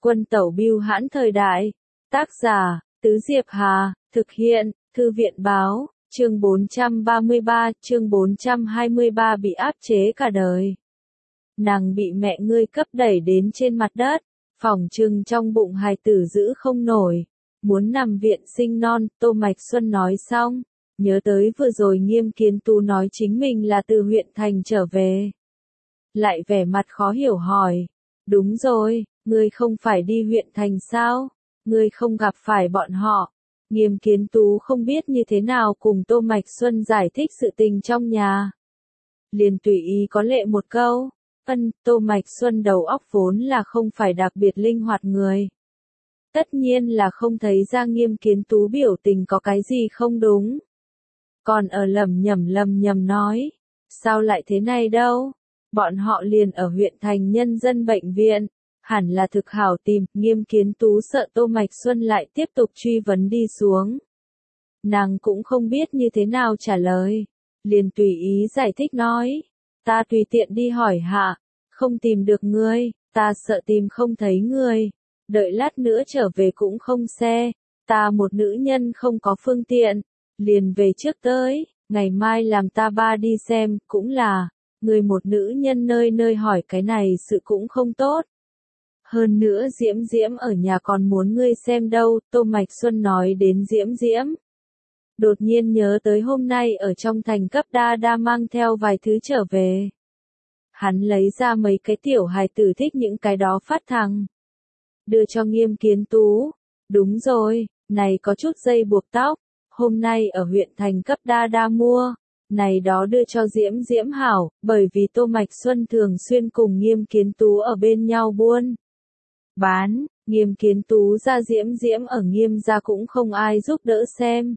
Quân tẩu bưu hãn thời đại. Tác giả, Tứ Diệp Hà, thực hiện, Thư viện báo, chương 433, chương 423 bị áp chế cả đời. Nàng bị mẹ ngươi cấp đẩy đến trên mặt đất, phỏng chừng trong bụng hài tử giữ không nổi, muốn nằm viện sinh non. Tô Mạch Xuân nói xong, nhớ tới vừa rồi Nghiêm Kiến Tú nói chính mình là từ huyện thành trở về. Lại vẻ mặt khó hiểu hỏi, đúng rồi, ngươi không phải đi huyện thành sao? Ngươi không gặp phải bọn họ. Nghiêm Kiến Tú không biết như thế nào cùng Tô Mạch Xuân giải thích sự tình trong nhà. Liền tùy ý có lệ một câu, Tô Mạch Xuân đầu óc vốn là không phải đặc biệt linh hoạt người. Tất nhiên là không thấy ra Nghiêm Kiến Tú biểu tình có cái gì không đúng. Còn ở lầm nhầm nói, sao lại thế này đâu? Bọn họ liền ở huyện thành nhân dân bệnh viện, hẳn là thực hảo tìm. Nghiêm Kiến Tú sợ Tô Mạch Xuân lại tiếp tục truy vấn đi xuống. Nàng cũng không biết như thế nào trả lời, liền tùy ý giải thích nói, ta tùy tiện đi hỏi hạ, không tìm được ngươi, ta sợ tìm không thấy ngươi, đợi lát nữa trở về cũng không xe, ta một nữ nhân không có phương tiện, liền về trước tới, ngày mai làm ta ba đi xem. Cũng là, người một nữ nhân nơi nơi hỏi cái này sự cũng không tốt. Hơn nữa Diễm Diễm ở nhà còn muốn ngươi xem đâu. Tô Mạch Xuân nói đến Diễm Diễm, đột nhiên nhớ tới hôm nay ở trong thành cấp đa mang theo vài thứ trở về. Hắn lấy ra mấy cái tiểu hài tử thích những cái đó phát thằng, đưa cho Nghiêm Kiến Tú. Đúng rồi, này có chút dây buộc tóc, hôm nay ở huyện thành cấp đa mua, này đó đưa cho Diễm Diễm hảo, bởi vì Tô Mạch Xuân thường xuyên cùng Nghiêm Kiến Tú ở bên nhau buôn bán. Nghiêm Kiến Tú ra Diễm Diễm ở Nghiêm gia cũng không ai giúp đỡ xem.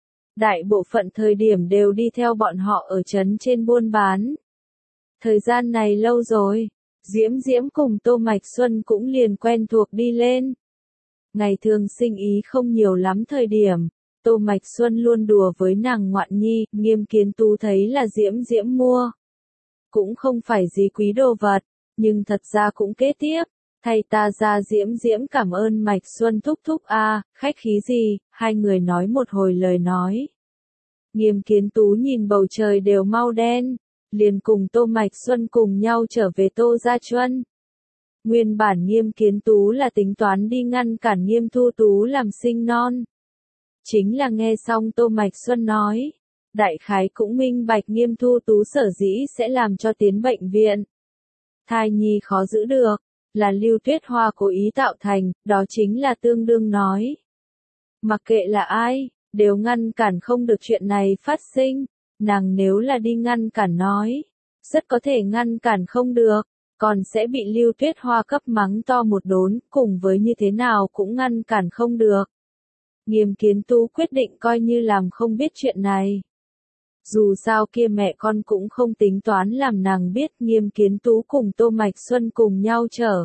Đại bộ phận thời điểm đều đi theo bọn họ ở trấn trên buôn bán. Thời gian này lâu rồi, Diễm Diễm cùng Tô Mạch Xuân cũng liền quen thuộc đi lên. Ngày thường sinh ý không nhiều lắm thời điểm, Tô Mạch Xuân luôn đùa với nàng ngoạn nhi. Nghiêm Kiến Tú thấy là Diễm Diễm mua, cũng không phải gì quý đồ vật, nhưng thật ra cũng kế tiếp, thay ta ra. Diễm Diễm cảm ơn Mạch Xuân thúc thúc a, khách khí gì. Hai người nói một hồi lời nói. Nghiêm Kiến Tú nhìn bầu trời đều mau đen, liền cùng Tô Mạch Xuân cùng nhau trở về Tô Gia Chuân. Nguyên bản Nghiêm Kiến Tú là tính toán đi ngăn cản Nghiêm Thu Tú làm sinh non. Chính là nghe xong Tô Mạch Xuân nói, đại khái cũng minh bạch Nghiêm Thu Tú sở dĩ sẽ làm cho tiến bệnh viện. Thai nhi khó giữ được, là Lưu Tuyết Hoa cố ý tạo thành, đó chính là tương đương nói. Mặc kệ là ai, đều ngăn cản không được chuyện này phát sinh. Nàng nếu là đi ngăn cản nói, rất có thể ngăn cản không được, còn sẽ bị Lưu Tuyết Hoa cấp mắng to một đốn, cùng với như thế nào cũng ngăn cản không được. Nghiêm Kiến Tú quyết định coi như làm không biết chuyện này. Dù sao kia mẹ con cũng không tính toán làm nàng biết. Nghiêm Kiến Tú cùng Tô Mạch Xuân cùng nhau trở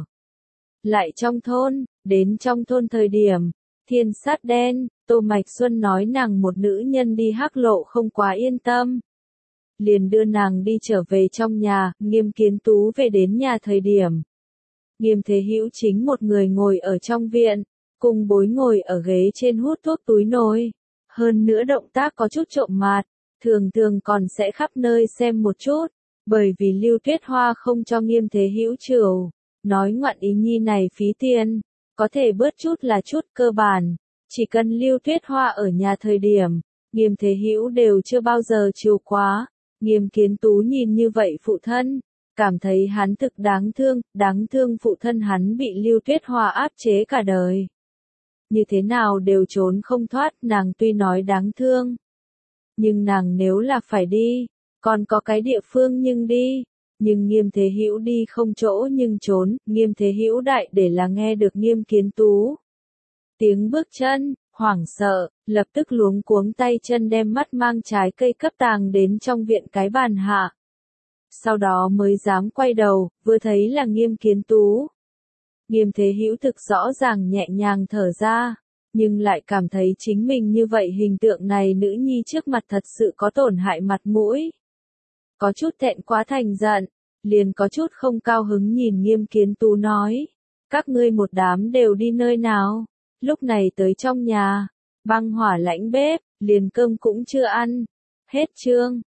lại trong thôn. Đến trong thôn thời điểm, thiên sát đen. Tô Mạch Xuân nói nàng một nữ nhân đi hắc lộ không quá yên tâm, liền đưa nàng đi trở về trong nhà. Nghiêm Kiến Tú về đến nhà thời điểm, Nghiêm Thế Hữu chính một người ngồi ở trong viện, cùng bối ngồi ở ghế trên hút thuốc túi nồi. Hơn nữa động tác có chút trộm mạt, thường thường còn sẽ khắp nơi xem một chút, bởi vì Lưu Tuyết Hoa không cho Nghiêm Thế Hữu trừ, nói ngoạn ý nhi này phí tiền, có thể bớt chút là chút. Cơ bản, chỉ cần Lưu Tuyết Hoa ở nhà thời điểm, Nghiêm Thế Hữu đều chưa bao giờ chiều quá. Nghiêm Kiến Tú nhìn như vậy phụ thân, cảm thấy hắn thực đáng thương phụ thân hắn bị Lưu Tuyết Hoa áp chế cả đời. Như thế nào đều trốn không thoát. Nàng tuy nói đáng thương, nhưng nàng nếu là phải đi, còn có cái địa phương nhưng đi. Nhưng Nghiêm Thế Hữu đi không chỗ nhưng trốn. Nghiêm Thế Hữu đại để là nghe được Nghiêm Kiến Tú tiếng bước chân, hoảng sợ, lập tức luống cuống tay chân đem mắt mang trái cây cấp tàng đến trong viện cái bàn hạ. Sau đó mới dám quay đầu, vừa thấy là Nghiêm Kiến Tú. Nghiêm Thế Hữu thực rõ ràng nhẹ nhàng thở ra, nhưng lại cảm thấy chính mình như vậy hình tượng này nữ nhi trước mặt thật sự có tổn hại mặt mũi. Có chút thẹn quá thành giận, liền có chút không cao hứng nhìn Nghiêm Kiến Tú nói, Các ngươi một đám đều đi nơi nào? Lúc này tới trong nhà, băng hỏa lãnh bếp, liền cơm cũng chưa ăn. Hết chương.